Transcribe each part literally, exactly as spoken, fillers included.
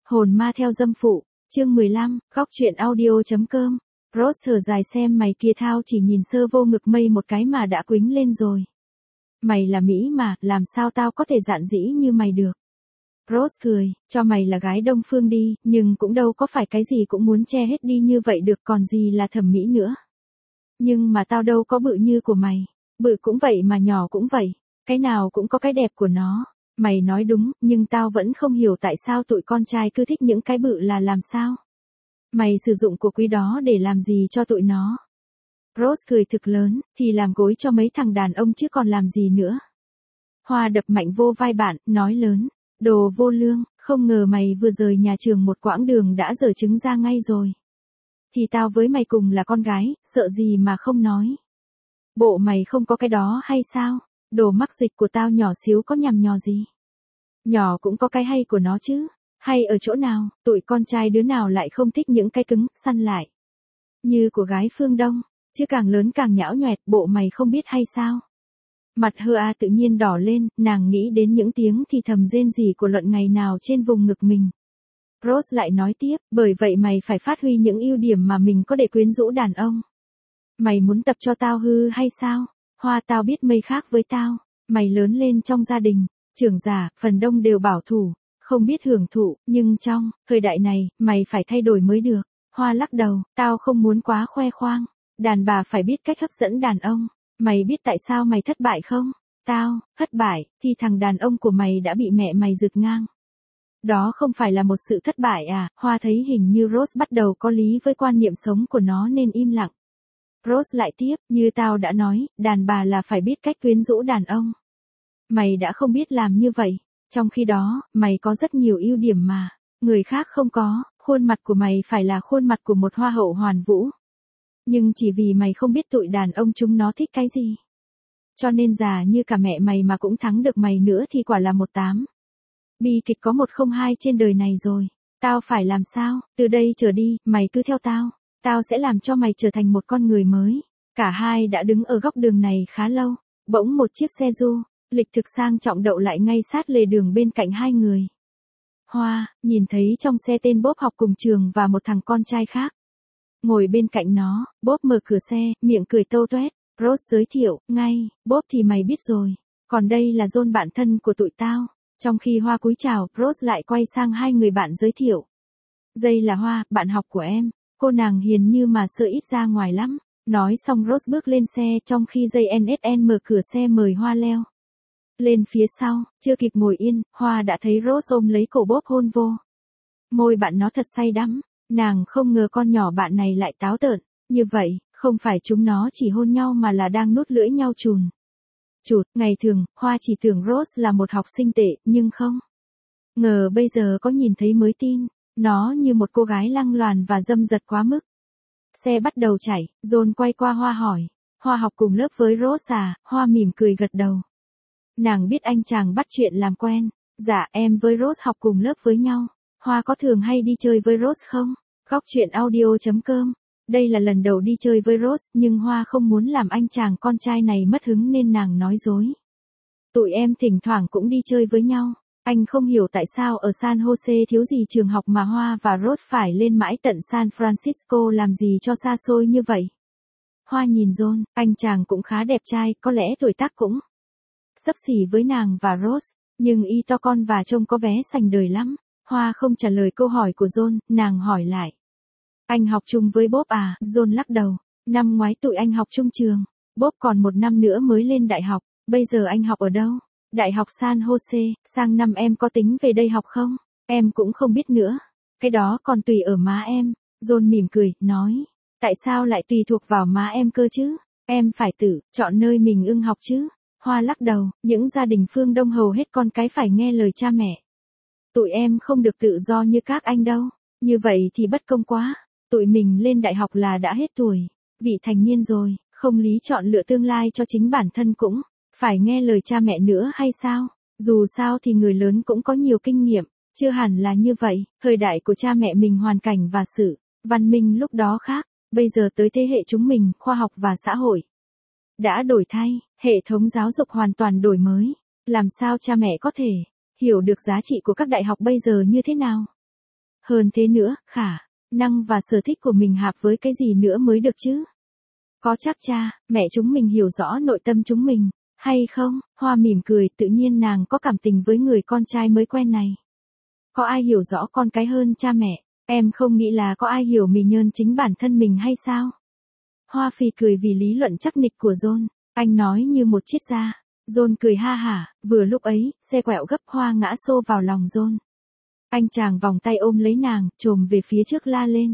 Hồn ma theo dâm phụ, chương mười lăm, góc truyện audio.com. Rose thở dài xem mày kia thao chỉ nhìn sơ vô ngực mây một cái mà đã quính lên rồi. Mày là Mỹ mà, làm sao tao có thể dạn dĩ như mày được. Rose cười, cho mày là gái Đông Phương đi, nhưng cũng đâu có phải cái gì cũng muốn che hết đi như vậy được, còn gì là thẩm mỹ nữa. Nhưng mà tao đâu có bự như của mày, bự cũng vậy mà nhỏ cũng vậy, cái nào cũng có cái đẹp của nó. Mày nói đúng, nhưng tao vẫn không hiểu tại sao tụi con trai cứ thích những cái bự là làm sao. Mày sử dụng của quý đó để làm gì cho tụi nó? Rose cười thực lớn, thì làm gối cho mấy thằng đàn ông chứ còn làm gì nữa. Hoa đập mạnh vô vai bạn, nói lớn, đồ vô lương, không ngờ mày vừa rời nhà trường một quãng đường đã dở trứng ra ngay rồi. Thì tao với mày cùng là con gái, sợ gì mà không nói. Bộ mày không có cái đó hay sao? Đồ mắc dịch của tao nhỏ xíu có nhằm nhò gì. Nhỏ cũng có cái hay của nó chứ. Hay ở chỗ nào, tụi con trai đứa nào lại không thích những cái cứng, săn lại. Như của gái phương Đông, chứ càng lớn càng nhão nhoẹt, bộ mày không biết hay sao. Mặt hơ a tự nhiên đỏ lên, nàng nghĩ đến những tiếng thì thầm rên rỉ của Luận ngày nào trên vùng ngực mình. Rose lại nói tiếp, bởi vậy mày phải phát huy những ưu điểm mà mình có để quyến rũ đàn ông. Mày muốn tập cho tao hư hay sao? Hoa, tao biết mây khác với tao, mày lớn lên trong gia đình, trưởng giả, phần đông đều bảo thủ, không biết hưởng thụ, nhưng trong thời đại này, mày phải thay đổi mới được. Hoa lắc đầu, tao không muốn quá khoe khoang, đàn bà phải biết cách hấp dẫn đàn ông. Mày biết tại sao mày thất bại không? Tao, thất bại, thì thằng đàn ông của mày đã bị mẹ mày rượt ngang. Đó không phải là một sự thất bại à? Hoa thấy hình như Rose bắt đầu có lý với quan niệm sống của nó nên im lặng. Rose lại tiếp, như tao đã nói, đàn bà là phải biết cách quyến rũ đàn ông. Mày đã không biết làm như vậy, trong khi đó, mày có rất nhiều ưu điểm mà, người khác không có, khuôn mặt của mày phải là khuôn mặt của một hoa hậu hoàn vũ. Nhưng chỉ vì mày không biết tụi đàn ông chúng nó thích cái gì. Cho nên già như cả mẹ mày mà cũng thắng được mày nữa thì quả là một tám. Bi kịch có một không hai trên đời này rồi. Tao phải làm sao? Từ đây trở đi, mày cứ theo tao. Tao sẽ làm cho mày trở thành một con người mới. Cả hai đã đứng ở góc đường này khá lâu. Bỗng một chiếc xe du, lịch thực sang trọng đậu lại ngay sát lề đường bên cạnh hai người. Hoa, nhìn thấy trong xe tên Bob học cùng trường và một thằng con trai khác. Ngồi bên cạnh nó, Bob mở cửa xe, miệng cười tâu tuét. Rose giới thiệu, ngay, Bob thì mày biết rồi. Còn đây là John bạn thân của tụi tao. Trong khi Hoa cúi chào, Rose lại quay sang hai người bạn giới thiệu. Đây là Hoa, bạn học của em. Cô nàng hiền như mà sợ ít ra ngoài lắm. Nói xong Rose bước lên xe trong khi dây en ét en mở cửa xe mời Hoa leo lên phía sau. Chưa kịp ngồi yên, Hoa đã thấy Rose ôm lấy cổ Bob hôn vô. Môi bạn nó thật say đắm. Nàng không ngờ con nhỏ bạn này lại táo tợn. Như vậy, không phải chúng nó chỉ hôn nhau mà là đang nuốt lưỡi nhau chùn. Chụt, ngày thường, Hoa chỉ tưởng Rose là một học sinh tệ, nhưng không ngờ bây giờ có nhìn thấy mới tin. Nó như một cô gái lăng loàn và dâm dật quá mức. Xe bắt đầu chạy, John quay qua Hoa hỏi. Hoa học cùng lớp với Rose à? Hoa mỉm cười gật đầu. Nàng biết anh chàng bắt chuyện làm quen. Dạ, em với Rose học cùng lớp với nhau. Hoa có thường hay đi chơi với Rose không? Góc truyện audio.com. Đây là lần đầu đi chơi với Rose, nhưng Hoa không muốn làm anh chàng con trai này mất hứng nên nàng nói dối. Tụi em thỉnh thoảng cũng đi chơi với nhau. Anh không hiểu tại sao ở San Jose thiếu gì trường học mà Hoa và Rose phải lên mãi tận San Francisco làm gì cho xa xôi như vậy. Hoa nhìn John, anh chàng cũng khá đẹp trai, có lẽ tuổi tác cũng xấp xỉ với nàng và Rose, nhưng y to con và trông có vẻ sành đời lắm. Hoa không trả lời câu hỏi của John, nàng hỏi lại. Anh học chung với Bob à? John lắc đầu. Năm ngoái tụi anh học chung trường. Bob còn một năm nữa mới lên đại học. Bây giờ anh học ở đâu? Đại học San Jose. Sang năm em có tính về đây học không? Em cũng không biết nữa. Cái đó còn tùy ở má em. John mỉm cười, nói. Tại sao lại tùy thuộc vào má em cơ chứ? Em phải tự chọn nơi mình ưng học chứ? Hoa lắc đầu. Những gia đình phương Đông hầu hết con cái phải nghe lời cha mẹ. Tụi em không được tự do như các anh đâu. Như vậy thì bất công quá. Tụi mình lên đại học là đã hết tuổi, vị thành niên rồi, không lý chọn lựa tương lai cho chính bản thân cũng phải nghe lời cha mẹ nữa hay sao? Dù sao thì người lớn cũng có nhiều kinh nghiệm, chưa hẳn là như vậy. Thời đại của cha mẹ mình hoàn cảnh và sự văn minh lúc đó khác, bây giờ tới thế hệ chúng mình, khoa học và xã hội đã đổi thay, hệ thống giáo dục hoàn toàn đổi mới. Làm sao cha mẹ có thể hiểu được giá trị của các đại học bây giờ như thế nào? Hơn thế nữa, khả năng và sở thích của mình hợp với cái gì nữa mới được chứ? Có chắc cha, mẹ chúng mình hiểu rõ nội tâm chúng mình, hay không? Hoa mỉm cười, tự nhiên nàng có cảm tình với người con trai mới quen này. Có ai hiểu rõ con cái hơn cha mẹ? Em không nghĩ là có ai hiểu mình hơn chính bản thân mình hay sao? Hoa phì cười vì lý luận chắc nịch của John. Anh nói như một triết gia. John cười ha hả, vừa lúc ấy, xe quẹo gấp Hoa ngã xô vào lòng John. Anh chàng vòng tay ôm lấy nàng, trồm về phía trước la lên.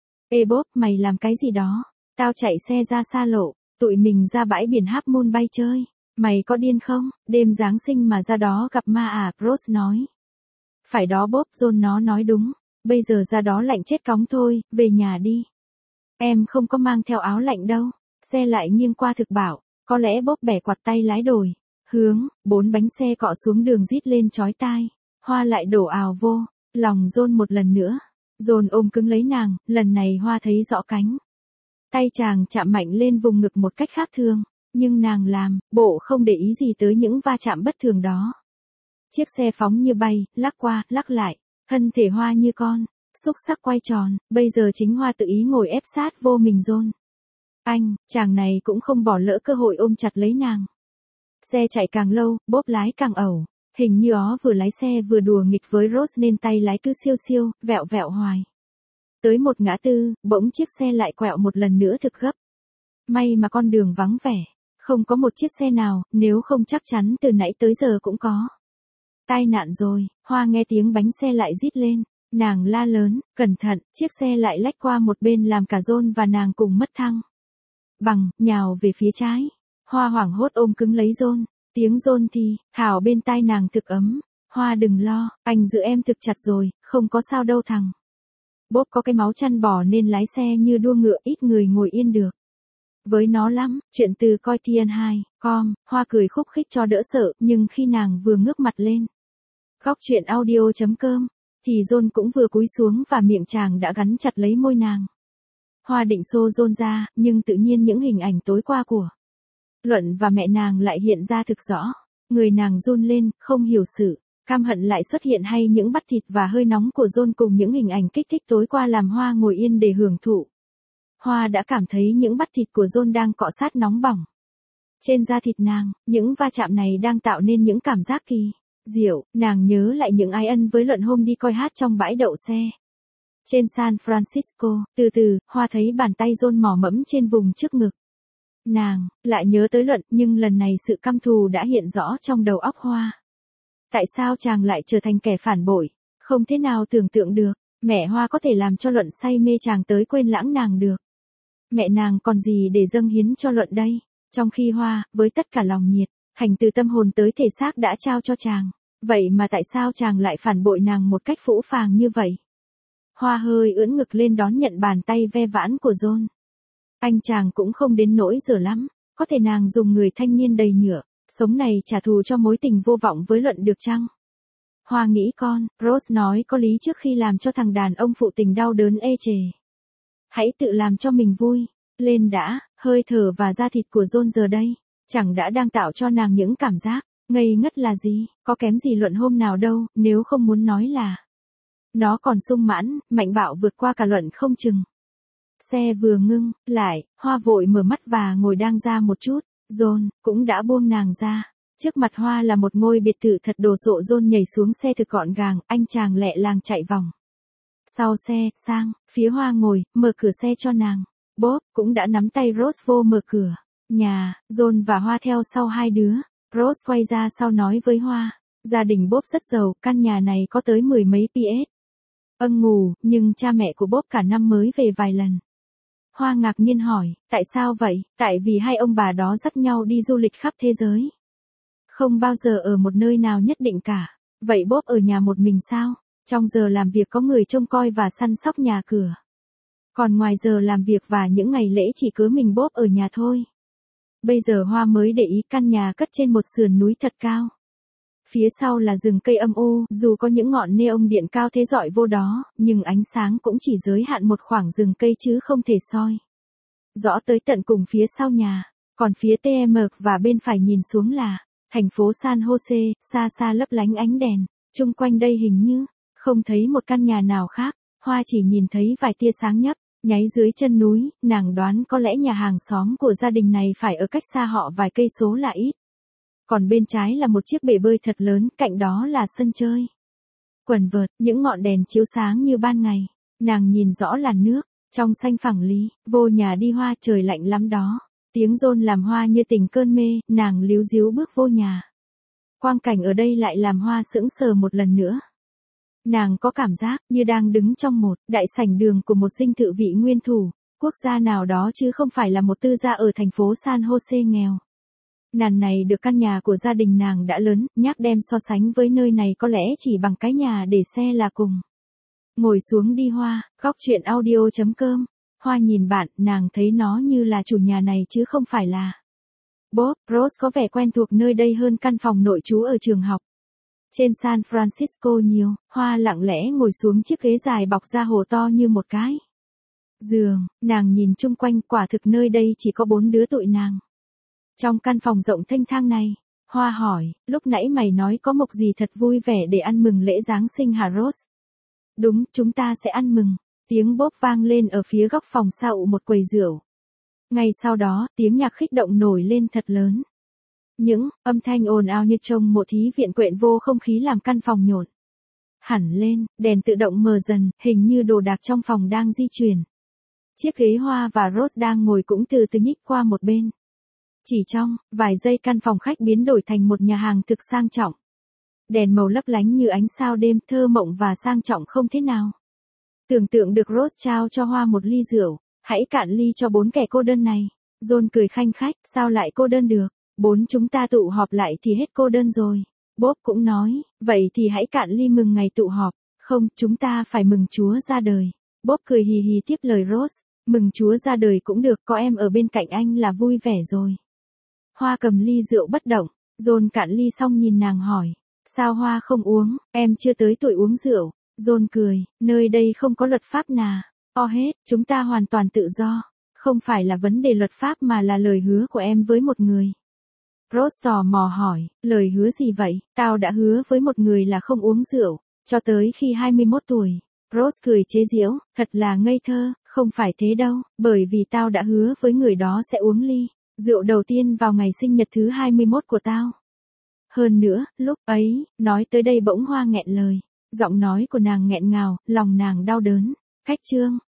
Ê Bob, mày làm cái gì đó? Tao chạy xe ra xa lộ, tụi mình ra bãi biển Half Moon Bay chơi. Mày có điên không? Đêm Giáng sinh mà ra đó gặp ma à, Rose nói. Phải đó Bob, John nó nói đúng. Bây giờ ra đó lạnh chết cóng thôi, về nhà đi. Em không có mang theo áo lạnh đâu. Xe lại nghiêng qua thực bảo, có lẽ Bob bẻ quạt tay lái đổi. Hướng, bốn bánh xe cọ xuống đường rít lên chói tai. Hoa lại đổ ào vô, lòng John một lần nữa. John ôm cứng lấy nàng, lần này Hoa thấy rõ cánh. Tay chàng chạm mạnh lên vùng ngực một cách khác thường, nhưng nàng làm, bộ không để ý gì tới những va chạm bất thường đó. Chiếc xe phóng như bay, lắc qua, lắc lại, thân thể Hoa như con, xúc sắc quay tròn, bây giờ chính Hoa tự ý ngồi ép sát vô mình John. Anh, chàng này cũng không bỏ lỡ cơ hội ôm chặt lấy nàng. Xe chạy càng lâu, Bob lái càng ẩu, hình như ó vừa lái xe vừa đùa nghịch với Rose nên tay lái cứ siêu siêu, vẹo vẹo hoài. Tới một ngã tư, bỗng chiếc xe lại quẹo một lần nữa thực gấp. May mà con đường vắng vẻ, không có một chiếc xe nào, nếu không chắc chắn từ nãy tới giờ cũng có. Tai nạn rồi, Hoa nghe tiếng bánh xe lại rít lên, nàng la lớn, cẩn thận, chiếc xe lại lách qua một bên làm cả John và nàng cùng mất thăng. Bằng, nhào về phía trái, Hoa hoảng hốt ôm cứng lấy John, tiếng John thì, thảo bên tai nàng thực ấm, Hoa đừng lo, anh giữ em thực chặt rồi, không có sao đâu thằng. Bob có cái máu chăn bò nên lái xe như đua ngựa, ít người ngồi yên được. Với nó lắm, chuyện từ coi T N hai, com, Hoa cười khúc khích cho đỡ sợ, nhưng khi nàng vừa ngước mặt lên. Góc chuyện audio chấm com, thì John cũng vừa cúi xuống và miệng chàng đã gắn chặt lấy môi nàng. Hoa định xô John ra, nhưng tự nhiên những hình ảnh tối qua của Luận và mẹ nàng lại hiện ra thực rõ. Người nàng run lên, không hiểu sự căm hận lại xuất hiện hay những bắp thịt và hơi nóng của John cùng những hình ảnh kích thích tối qua làm Hoa ngồi yên để hưởng thụ. Hoa đã cảm thấy những bắp thịt của John đang cọ sát nóng bỏng trên da thịt nàng, những va chạm này đang tạo nên những cảm giác kỳ diệu. Nàng nhớ lại những ái ân với Luận hôm đi coi hát trong bãi đậu xe trên San Francisco. Từ từ, Hoa thấy bàn tay John mò mẫm trên vùng trước ngực. Nàng lại nhớ tới Luận, nhưng lần này sự căm thù đã hiện rõ trong đầu óc Hoa. Tại sao chàng lại trở thành kẻ phản bội? Không thể nào tưởng tượng được, mẹ Hoa có thể làm cho Luận say mê chàng tới quên lãng nàng được. Mẹ nàng còn gì để dâng hiến cho Luận đây? Trong khi Hoa, với tất cả lòng nhiệt, thành từ tâm hồn tới thể xác đã trao cho chàng. Vậy mà tại sao chàng lại phản bội nàng một cách phũ phàng như vậy? Hoa hơi ưỡn ngực lên đón nhận bàn tay ve vãn của John. Anh chàng cũng không đến nỗi dở lắm, có thể nàng dùng người thanh niên đầy nhựa, sống này trả thù cho mối tình vô vọng với Luận được chăng? Hoa nghĩ con, Rose nói có lý trước khi làm cho thằng đàn ông phụ tình đau đớn ê chề. Hãy tự làm cho mình vui, lên đã, hơi thở và da thịt của John giờ đây, chẳng đã đang tạo cho nàng những cảm giác, ngây ngất là gì, có kém gì Luận hôm nào đâu, nếu không muốn nói là. Nó còn sung mãn, mạnh bạo vượt qua cả Luận không chừng. Xe vừa ngưng, lại, Hoa vội mở mắt và ngồi đang ra một chút, John cũng đã buông nàng ra. Trước mặt Hoa là một ngôi biệt thự thật đồ sộ. John nhảy xuống xe thực gọn gàng, anh chàng lẹ làng chạy vòng sau xe, sang phía Hoa ngồi, mở cửa xe cho nàng. Bob cũng đã nắm tay Rose vô mở cửa nhà, John và Hoa theo sau hai đứa. Rose quay ra sau nói với Hoa, gia đình Bob rất giàu, căn nhà này có tới mười mấy pê ét. Ân ngủ, nhưng cha mẹ của Bob cả năm mới về vài lần. Hoa ngạc nhiên hỏi, tại sao vậy? Tại vì hai ông bà đó dắt nhau đi du lịch khắp thế giới. Không bao giờ ở một nơi nào nhất định cả. Vậy Bob ở nhà một mình sao? Trong giờ làm việc có người trông coi và săn sóc nhà cửa. Còn ngoài giờ làm việc và những ngày lễ chỉ cứ mình Bob ở nhà thôi. Bây giờ Hoa mới để ý căn nhà cất trên một sườn núi thật cao. Phía sau là rừng cây âm u, dù có những ngọn neon điện cao thế rọi vô đó, nhưng ánh sáng cũng chỉ giới hạn một khoảng rừng cây chứ không thể soi rõ tới tận cùng phía sau nhà. Còn phía tê em và bên phải nhìn xuống là thành phố San Jose, xa xa lấp lánh ánh đèn. Chung quanh đây hình như không thấy một căn nhà nào khác. Hoa chỉ nhìn thấy vài tia sáng nhấp, nháy dưới chân núi, nàng đoán có lẽ nhà hàng xóm của gia đình này phải ở cách xa họ vài cây số là ít. Còn bên trái là một chiếc bể bơi thật lớn, cạnh đó là sân chơi. Quần vợt, những ngọn đèn chiếu sáng như ban ngày. Nàng nhìn rõ làn nước, trong xanh phẳng lý, vô nhà đi Hoa, trời lạnh lắm đó. Tiếng rôn làm Hoa như tỉnh cơn mê, nàng líu díu bước vô nhà. Quang cảnh ở đây lại làm Hoa sững sờ một lần nữa. Nàng có cảm giác như đang đứng trong một đại sảnh đường của một dinh thự vị nguyên thủ, quốc gia nào đó chứ không phải là một tư gia ở thành phố San Jose nghèo. Nàng này được căn nhà của gia đình nàng đã lớn, nhắc đem so sánh với nơi này có lẽ chỉ bằng cái nhà để xe là cùng. Ngồi xuống đi Hoa, góc chuyện audio chấm com. Hoa nhìn bạn, nàng thấy nó như là chủ nhà này chứ không phải là. Bob, Rose có vẻ quen thuộc nơi đây hơn căn phòng nội trú ở trường học. Trên San Francisco nhiều, Hoa lặng lẽ ngồi xuống chiếc ghế dài bọc da hồ to như một cái giường, nàng nhìn chung quanh, quả thực nơi đây chỉ có bốn đứa tụi nàng. Trong căn phòng rộng thênh thang này, Hoa hỏi, lúc nãy mày nói có mộc gì thật vui vẻ để ăn mừng lễ Giáng sinh hả Rose? Đúng, chúng ta sẽ ăn mừng. Tiếng bốp vang lên ở phía góc phòng sau một quầy rượu. Ngay sau đó, tiếng nhạc khích động nổi lên thật lớn. Những âm thanh ồn ào như trong một thí viện quện vô không khí làm căn phòng nhộn hẳn lên, đèn tự động mờ dần, hình như đồ đạc trong phòng đang di chuyển. Chiếc ghế Hoa và Rose đang ngồi cũng từ từ nhích qua một bên. Chỉ trong vài giây căn phòng khách biến đổi thành một nhà hàng thực sang trọng. Đèn màu lấp lánh như ánh sao đêm, thơ mộng và sang trọng không thế nào. Tưởng tượng được Rose trao cho Hoa một ly rượu, hãy cạn ly cho bốn kẻ cô đơn này. John cười khanh khách, sao lại cô đơn được, bốn chúng ta tụ họp lại thì hết cô đơn rồi. Bob cũng nói, vậy thì hãy cạn ly mừng ngày tụ họp, không, chúng ta phải mừng Chúa ra đời. Bob cười hì hì tiếp lời Rose, mừng Chúa ra đời cũng được, có em ở bên cạnh anh là vui vẻ rồi. Hoa cầm ly rượu bất động, John cạn ly xong nhìn nàng hỏi, sao Hoa không uống, em chưa tới tuổi uống rượu. John cười, nơi đây không có luật pháp nào. O hết, chúng ta hoàn toàn tự do. Không phải là vấn đề luật pháp mà là lời hứa của em với một người. Rose tò mò hỏi, lời hứa gì vậy? Tao đã hứa với một người là không uống rượu, cho tới khi hai mươi mốt tuổi. Rose cười chế giễu, thật là ngây thơ, không phải thế đâu, bởi vì tao đã hứa với người đó sẽ uống ly rượu đầu tiên vào ngày sinh nhật thứ hai mươi mốt của tao. Hơn nữa, lúc ấy, nói tới đây bỗng Hoa nghẹn lời. Giọng nói của nàng nghẹn ngào, lòng nàng đau đớn. Khách trương,